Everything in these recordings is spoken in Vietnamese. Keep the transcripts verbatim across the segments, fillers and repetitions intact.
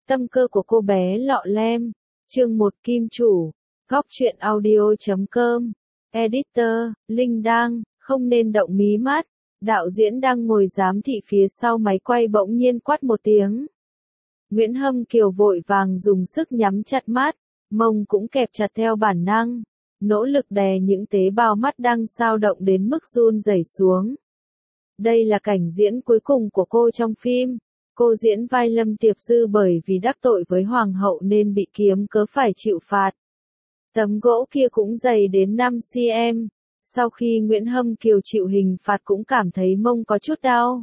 Tâm cơ của cô bé lọ lem. Chương một Kim chủ. Góc truyện audio chấm com. Editor, Linh Đang, không nên động mí mắt. Đạo diễn đang ngồi giám thị phía sau máy quay bỗng nhiên quát một tiếng. Nguyễn Hâm Kiều vội vàng dùng sức nhắm chặt mắt, mông cũng kẹp chặt theo bản năng, nỗ lực đè những tế bào mắt đang dao động đến mức run rẩy xuống. Đây là cảnh diễn cuối cùng của cô trong phim. Cô diễn vai Lâm Tiệp Dư bởi vì đắc tội với Hoàng hậu nên bị kiếm cớ phải chịu phạt. Tấm gỗ kia cũng dày đến năm xăng-ti-mét. Sau khi Nguyễn Hâm Kiều chịu hình phạt cũng cảm thấy mông có chút đau.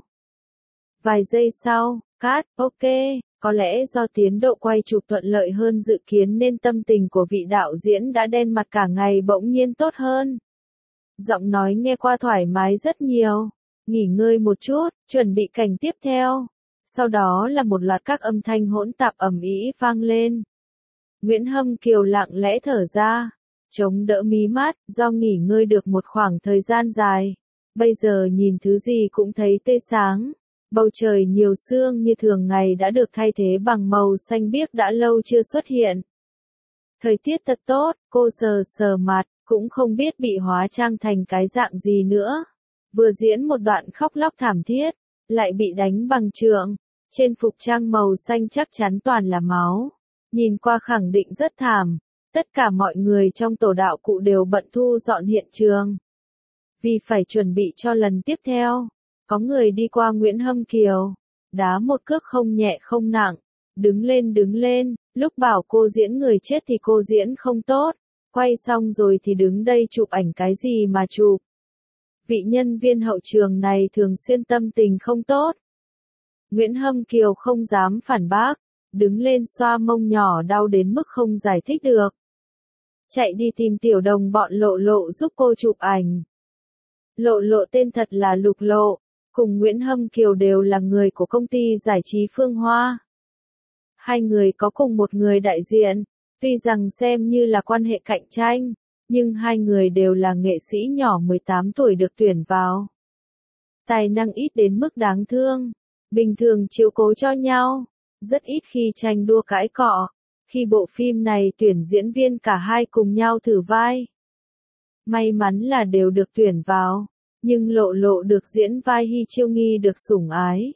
Vài giây sau, cắt, ok, có lẽ do tiến độ quay chụp thuận lợi hơn dự kiến nên tâm tình của vị đạo diễn đã đen mặt cả ngày bỗng nhiên tốt hơn. Giọng nói nghe qua thoải mái rất nhiều. Nghỉ ngơi một chút, chuẩn bị cảnh tiếp theo. Sau đó là một loạt các âm thanh hỗn tạp ầm ĩ vang lên. Nguyễn Hâm Kiều lặng lẽ thở ra, chống đỡ mí mắt, do nghỉ ngơi được một khoảng thời gian dài. Bây giờ nhìn thứ gì cũng thấy tê sáng. Bầu trời nhiều sương như thường ngày đã được thay thế bằng màu xanh biếc đã lâu chưa xuất hiện. Thời tiết thật tốt, cô sờ sờ mặt, cũng không biết bị hóa trang thành cái dạng gì nữa. Vừa diễn một đoạn khóc lóc thảm thiết, lại bị đánh bằng trượng. Trên phục trang màu xanh chắc chắn toàn là máu. Nhìn qua khẳng định rất thảm. Tất cả mọi người trong tổ đạo cụ đều bận thu dọn hiện trường. Vì phải chuẩn bị cho lần tiếp theo, có người đi qua Nguyễn Hâm Kiều, đá một cước không nhẹ không nặng. Đứng lên đứng lên, lúc bảo cô diễn người chết thì cô diễn không tốt. Quay xong rồi thì đứng đây chụp ảnh cái gì mà chụp. Vị nhân viên hậu trường này thường xuyên tâm tình không tốt. Nguyễn Hâm Kiều không dám phản bác, đứng lên xoa mông nhỏ đau đến mức không giải thích được. Chạy đi tìm tiểu đồng bọn Lộ Lộ giúp cô chụp ảnh. Lộ Lộ tên thật là Lục Lộ, cùng Nguyễn Hâm Kiều đều là người của công ty giải trí Phương Hoa. Hai người có cùng một người đại diện, tuy rằng xem như là quan hệ cạnh tranh, nhưng hai người đều là nghệ sĩ nhỏ mười tám tuổi được tuyển vào. Tài năng ít đến mức đáng thương, bình thường chiếu cố cho nhau, rất ít khi tranh đua cãi cọ. Khi bộ phim này tuyển diễn viên cả hai cùng nhau thử vai. May mắn là đều được tuyển vào, nhưng Lộ Lộ được diễn vai Hy Chiêu Nghi được sủng ái.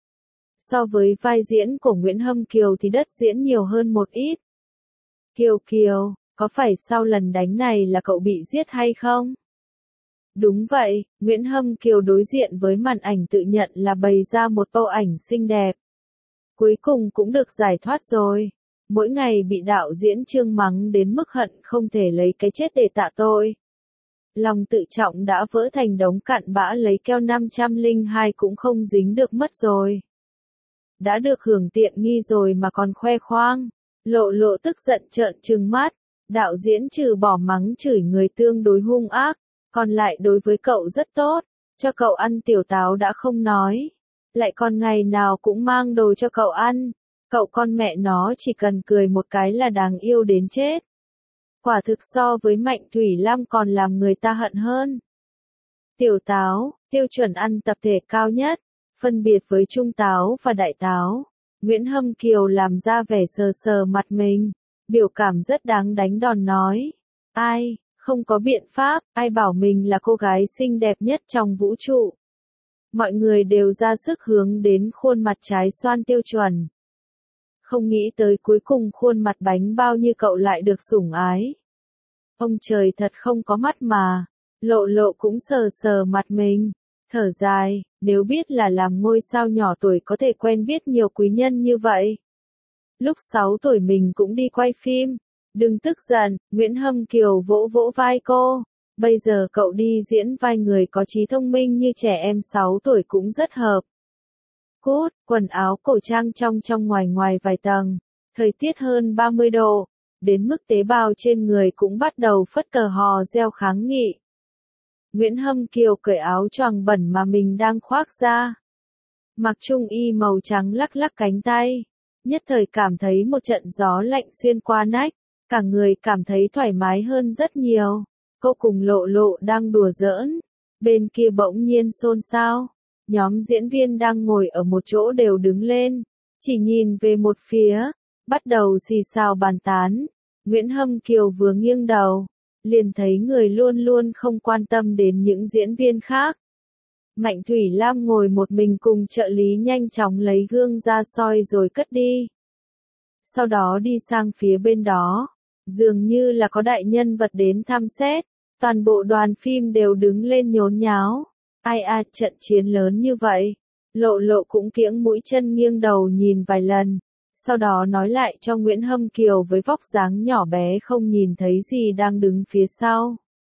So với vai diễn của Nguyễn Hâm Kiều thì đất diễn nhiều hơn một ít. Kiều Kiều, có phải sau lần đánh này là cậu bị giết hay không? Đúng vậy, Nguyễn Hâm Kiều đối diện với màn ảnh tự nhận là bày ra một bầu ảnh xinh đẹp. Cuối cùng cũng được giải thoát rồi. Mỗi ngày bị đạo diễn Trương mắng đến mức hận không thể lấy cái chết để tạ tội. Lòng tự trọng đã vỡ thành đống cặn bã, lấy keo năm trăm lẻ hai cũng không dính được mất rồi. Đã được hưởng tiện nghi rồi mà còn khoe khoang. Lộ Lộ tức giận trợn trừng mắt. Đạo diễn trừ bỏ mắng chửi người tương đối hung ác, còn lại đối với cậu rất tốt, cho cậu ăn tiểu táo đã không nói, lại còn ngày nào cũng mang đồ cho cậu ăn. Cậu con mẹ nó chỉ cần cười một cái là đáng yêu đến chết. Quả thực so với Mạnh Thủy Lam còn làm người ta hận hơn. Tiểu táo, tiêu chuẩn ăn tập thể cao nhất, phân biệt với trung táo và đại táo. Nguyễn Hâm Kiều làm ra vẻ sờ sờ mặt mình, biểu cảm rất đáng đánh đòn nói. Ai, không có biện pháp, ai bảo mình là cô gái xinh đẹp nhất trong vũ trụ. Mọi người đều ra sức hướng đến khuôn mặt trái xoan tiêu chuẩn. Không nghĩ tới cuối cùng khuôn mặt bánh bao như cậu lại được sủng ái. Ông trời thật không có mắt mà. Lộ Lộ cũng sờ sờ mặt mình, thở dài, nếu biết là làm ngôi sao nhỏ tuổi có thể quen biết nhiều quý nhân như vậy. Lúc sáu tuổi mình cũng đi quay phim. Đừng tức giận, Nguyễn Hâm Kiều vỗ vỗ vai cô. Bây giờ cậu đi diễn vai người có trí thông minh như trẻ em sáu tuổi cũng rất hợp. Cút, quần áo cổ trang trong trong ngoài ngoài vài tầng. Thời tiết hơn ba mươi độ. Đến mức tế bào trên người cũng bắt đầu phất cờ hò reo kháng nghị. Nguyễn Hâm Kiều cởi áo choàng bẩn mà mình đang khoác ra. Mặc trung y màu trắng lắc lắc cánh tay. Nhất thời cảm thấy một trận gió lạnh xuyên qua nách. Cả người cảm thấy thoải mái hơn rất nhiều. Cô cùng Lộ Lộ đang đùa giỡn. Bên kia bỗng nhiên xôn xao. Nhóm diễn viên đang ngồi ở một chỗ đều đứng lên. Chỉ nhìn về một phía, bắt đầu xì xào bàn tán. Nguyễn Hâm Kiều vừa nghiêng đầu, liền thấy người luôn luôn không quan tâm đến những diễn viên khác. Mạnh Thủy Lam ngồi một mình cùng trợ lý nhanh chóng lấy gương ra soi rồi cất đi. Sau đó đi sang phía bên đó, dường như là có đại nhân vật đến thăm xét, toàn bộ đoàn phim đều đứng lên nhốn nháo. Ai à, trận chiến lớn như vậy. Lộ Lộ cũng kiễng mũi chân nghiêng đầu nhìn vài lần, sau đó nói lại cho Nguyễn Hâm Kiều với vóc dáng nhỏ bé không nhìn thấy gì đang đứng phía sau.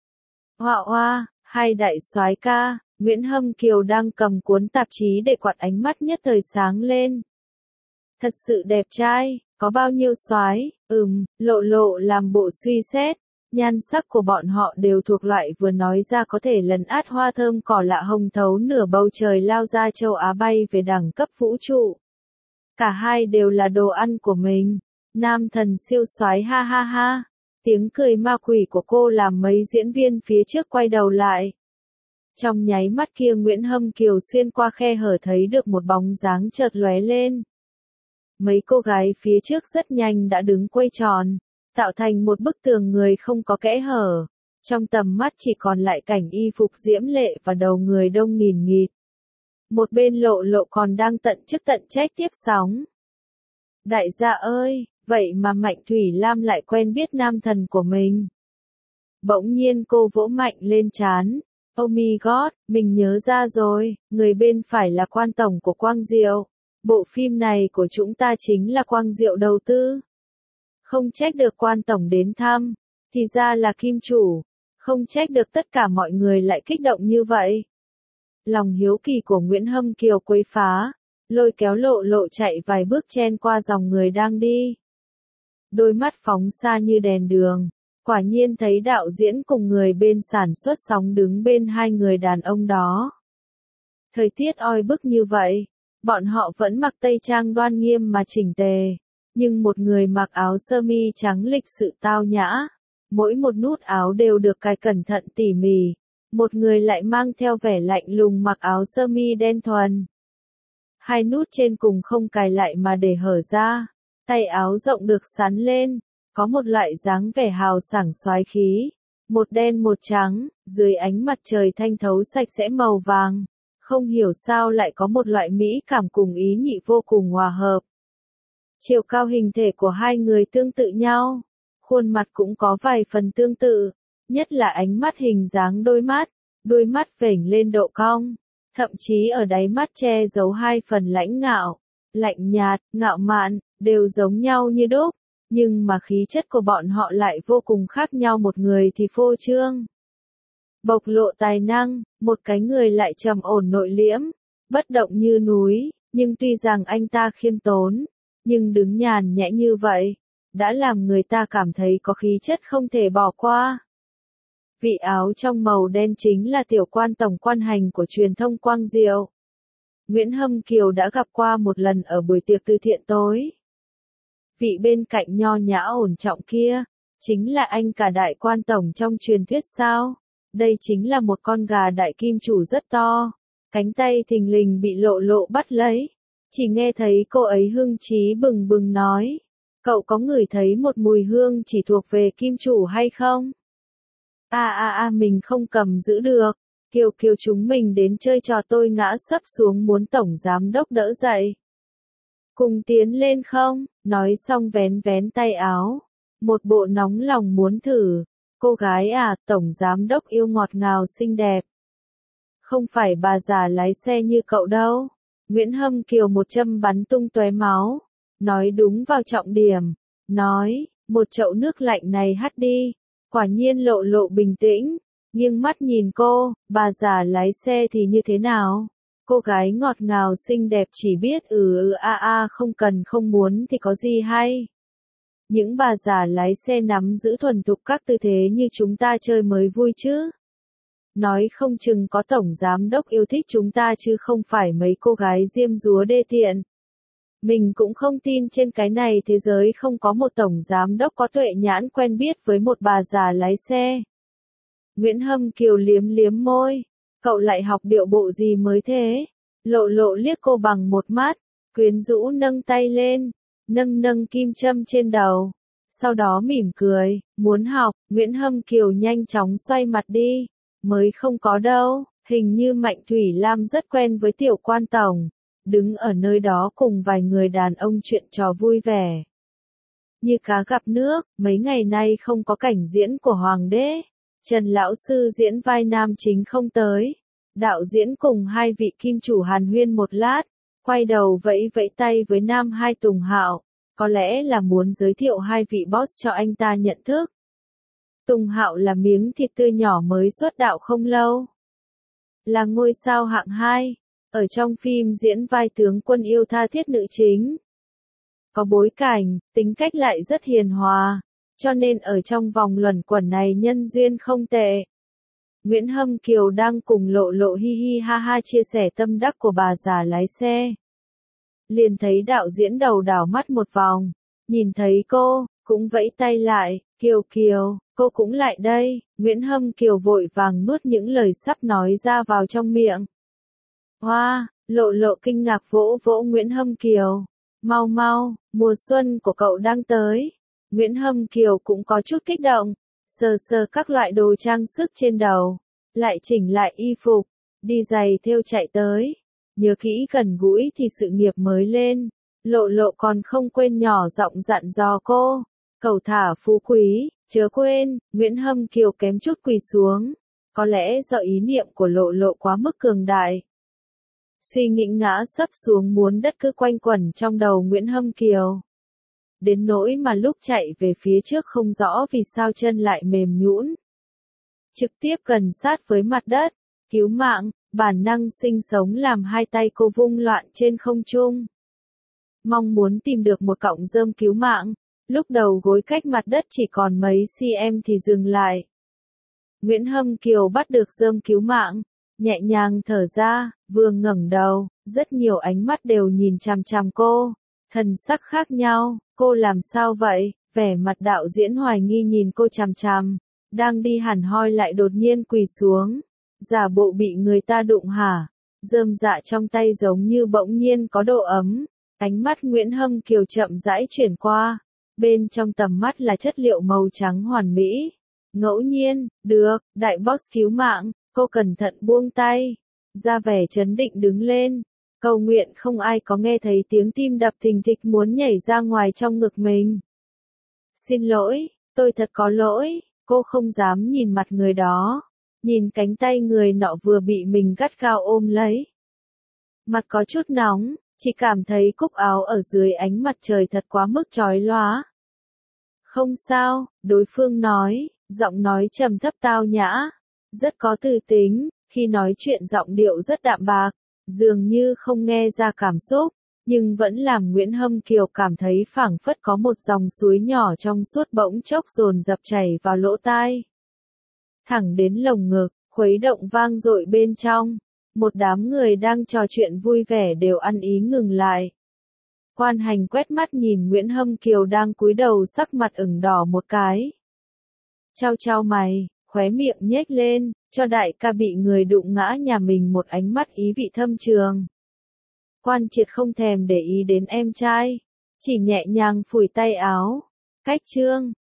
Hoa hoa, hai đại soái ca. Nguyễn Hâm Kiều đang cầm cuốn tạp chí để quạt ánh mắt nhất thời sáng lên. Thật sự đẹp trai, có bao nhiêu soái? Ừm, Lộ Lộ làm bộ suy xét, nhan sắc của bọn họ đều thuộc loại vừa nói ra có thể lấn át hoa thơm cỏ lạ hồng thấu nửa bầu trời lao ra châu Á bay về đẳng cấp vũ trụ. Cả hai đều là đồ ăn của mình. Nam thần siêu soái ha ha ha. Tiếng cười ma quỷ của cô làm mấy diễn viên phía trước quay đầu lại. Trong nháy mắt kia Nguyễn Hâm Kiều xuyên qua khe hở thấy được một bóng dáng chợt lóe lên. Mấy cô gái phía trước rất nhanh đã đứng quay tròn, tạo thành một bức tường người không có kẽ hở. Trong tầm mắt chỉ còn lại cảnh y phục diễm lệ và đầu người đông nghìn nghịt. Một bên Lộ Lộ còn đang tận chức tận trách tiếp sóng. Đại gia ơi, vậy mà Mạnh Thủy Lam lại quen biết nam thần của mình. Bỗng nhiên cô vỗ mạnh lên trán. Oh my god, mình nhớ ra rồi, người bên phải là quan tổng của Quang Diệu. Bộ phim này của chúng ta chính là Quang Diệu đầu tư. Không trách được quan tổng đến thăm, thì ra là kim chủ. Không trách được tất cả mọi người lại kích động như vậy. Lòng hiếu kỳ của Nguyễn Hâm Kiều quấy phá, lôi kéo Lộ Lộ chạy vài bước chen qua dòng người đang đi. Đôi mắt phóng xa như đèn đường, quả nhiên thấy đạo diễn cùng người bên sản xuất sóng đứng bên hai người đàn ông đó. Thời tiết oi bức như vậy, bọn họ vẫn mặc tây trang đoan nghiêm mà chỉnh tề, nhưng một người mặc áo sơ mi trắng lịch sự tao nhã, mỗi một nút áo đều được cài cẩn thận tỉ mỉ. Một người lại mang theo vẻ lạnh lùng mặc áo sơ mi đen thuần. Hai nút trên cùng không cài lại mà để hở ra, tay áo rộng được sắn lên, có một loại dáng vẻ hào sảng soái khí, một đen một trắng, dưới ánh mặt trời thanh thấu sạch sẽ màu vàng, không hiểu sao lại có một loại mỹ cảm cùng ý nhị vô cùng hòa hợp. Chiều cao hình thể của hai người tương tự nhau, khuôn mặt cũng có vài phần tương tự. Nhất là ánh mắt hình dáng đôi mắt, đôi mắt vểnh lên độ cong, thậm chí ở đáy mắt che giấu hai phần lãnh ngạo, lạnh nhạt, ngạo mạn, đều giống nhau như đúc, nhưng mà khí chất của bọn họ lại vô cùng khác nhau, một người thì phô trương, bộc lộ tài năng, một cái người lại trầm ổn nội liễm, bất động như núi, nhưng tuy rằng anh ta khiêm tốn, nhưng đứng nhàn nhã như vậy, đã làm người ta cảm thấy có khí chất không thể bỏ qua. Vị áo trong màu đen chính là tiểu quan tổng quan hành của truyền thông Quang Diệu. Nguyễn Hâm Kiều đã gặp qua một lần ở buổi tiệc từ thiện tối. Vị bên cạnh nho nhã ổn trọng kia, chính là anh cả đại quan tổng trong truyền thuyết sao? Đây chính là một con gà đại kim chủ rất to. Cánh tay thình lình bị Lộ Lộ bắt lấy. Chỉ nghe thấy cô ấy hưng trí bừng bừng nói. Cậu có ngửi thấy một mùi hương chỉ thuộc về kim chủ hay không? À à à mình không cầm giữ được. Kiều Kiều chúng mình đến chơi trò tôi ngã sấp xuống muốn tổng giám đốc đỡ dậy. Cùng tiến lên không? Nói xong vén vén tay áo. Một bộ nóng lòng muốn thử. Cô gái à, tổng giám đốc yêu ngọt ngào xinh đẹp. Không phải bà già lái xe như cậu đâu. Nguyễn Hâm Kiều một châm bắn tung tóe máu. Nói đúng vào trọng điểm. Nói, một chậu nước lạnh này hắt đi. Quả nhiên Lộ Lộ bình tĩnh, nghiêng mắt nhìn cô, bà già lái xe thì như thế nào? Cô gái ngọt ngào xinh đẹp chỉ biết ừ ừ a a không cần không muốn thì có gì hay. Những bà già lái xe nắm giữ thuần thục các tư thế như chúng ta chơi mới vui chứ. Nói không chừng có tổng giám đốc yêu thích chúng ta chứ không phải mấy cô gái diêm dúa đê tiện. Mình cũng không tin trên cái này thế giới không có một tổng giám đốc có tuệ nhãn quen biết với một bà già lái xe. Nguyễn Hâm Kiều liếm liếm môi. Cậu lại học điệu bộ gì mới thế? Lộ Lộ liếc cô bằng một mắt, quyến rũ nâng tay lên. nâng nâng kim châm trên đầu. Sau đó mỉm cười, muốn học, Nguyễn Hâm Kiều nhanh chóng xoay mặt đi. Mới không có đâu, hình như Mạnh Thủy Lam rất quen với tiểu quan tổng. Đứng ở nơi đó cùng vài người đàn ông chuyện trò vui vẻ. Như cá gặp nước, mấy ngày nay không có cảnh diễn của Hoàng đế. Trần Lão Sư diễn vai nam chính không tới. Đạo diễn cùng hai vị kim chủ hàn huyên một lát, quay đầu vẫy vẫy tay với nam hai Tùng Hạo. Có lẽ là muốn giới thiệu hai vị boss cho anh ta nhận thức. Tùng Hạo là miếng thịt tươi nhỏ mới xuất đạo không lâu. Là ngôi sao hạng hai, ở trong phim diễn vai tướng quân yêu tha thiết nữ chính. Có bối cảnh, tính cách lại rất hiền hòa, cho nên ở trong vòng luẩn quẩn này nhân duyên không tệ. Nguyễn Hâm Kiều đang cùng Lộ Lộ hi hi ha ha chia sẻ tâm đắc của bà già lái xe. Liền thấy đạo diễn đầu đảo mắt một vòng, nhìn thấy cô, cũng vẫy tay lại, Kiều Kiều, cô cũng lại đây. Nguyễn Hâm Kiều vội vàng nuốt những lời sắp nói ra vào trong miệng. Hoa, wow, Lộ Lộ kinh ngạc vỗ vỗ Nguyễn Hâm Kiều. Mau mau, mùa xuân của cậu đang tới. Nguyễn Hâm Kiều cũng có chút kích động, sờ sờ các loại đồ trang sức trên đầu, lại chỉnh lại y phục, đi giày thêu chạy tới. Nhớ kỹ gần gũi thì sự nghiệp mới lên. Lộ Lộ còn không quên nhỏ giọng dặn dò cô, cầu thả phú quý, chớ quên. Nguyễn Hâm Kiều kém chút quỳ xuống, có lẽ do ý niệm của Lộ Lộ quá mức cường đại. Suy nghĩ ngã sấp xuống muốn đất cứ quanh quẩn trong đầu Nguyễn Hâm Kiều. Đến nỗi mà lúc chạy về phía trước không rõ vì sao chân lại mềm nhũn. Trực tiếp gần sát với mặt đất, cứu mạng, bản năng sinh sống làm hai tay cô vung loạn trên không trung. Mong muốn tìm được một cọng rơm cứu mạng, lúc đầu gối cách mặt đất chỉ còn mấy cm thì dừng lại. Nguyễn Hâm Kiều bắt được rơm cứu mạng, nhẹ nhàng thở ra, vừa ngẩng đầu, rất nhiều ánh mắt đều nhìn chằm chằm cô, thần sắc khác nhau. Cô làm sao vậy? Vẻ mặt đạo diễn hoài nghi nhìn cô chằm chằm, đang đi hẳn hoi lại đột nhiên quỳ xuống, giả bộ bị người ta đụng hả? Rơm dạ trong tay giống như bỗng nhiên có độ ấm. Ánh mắt Nguyễn Hâm Kiều chậm rãi chuyển qua, bên trong tầm mắt là chất liệu màu trắng hoàn mỹ. Ngẫu nhiên, được, đại boss cứu mạng. Cô cẩn thận buông tay, ra vẻ trấn định đứng lên, cầu nguyện không ai có nghe thấy tiếng tim đập thình thịch muốn nhảy ra ngoài trong ngực mình. Xin lỗi, tôi thật có lỗi. Cô không dám nhìn mặt người đó, nhìn cánh tay người nọ vừa bị mình gắt gao ôm lấy. Mặt có chút nóng, chỉ cảm thấy cúc áo ở dưới ánh mặt trời thật quá mức chói lóa. Không sao, đối phương nói, giọng nói trầm thấp tao nhã, rất có tư tính, khi nói chuyện giọng điệu rất đạm bạc, dường như không nghe ra cảm xúc, nhưng vẫn làm Nguyễn Hâm Kiều cảm thấy phảng phất có một dòng suối nhỏ trong suốt bỗng chốc dồn dập chảy vào lỗ tai. Thẳng đến lồng ngực, khuấy động vang dội bên trong, một đám người đang trò chuyện vui vẻ đều ăn ý ngừng lại. Quan Hành quét mắt nhìn Nguyễn Hâm Kiều đang cúi đầu sắc mặt ửng đỏ một cái. Chau chau mày, khóe miệng nhếch lên, cho đại ca bị người đụng ngã nhà mình một ánh mắt ý vị thâm trường. Quan Triệt không thèm để ý đến em trai, chỉ nhẹ nhàng phủi tay áo. Cách chương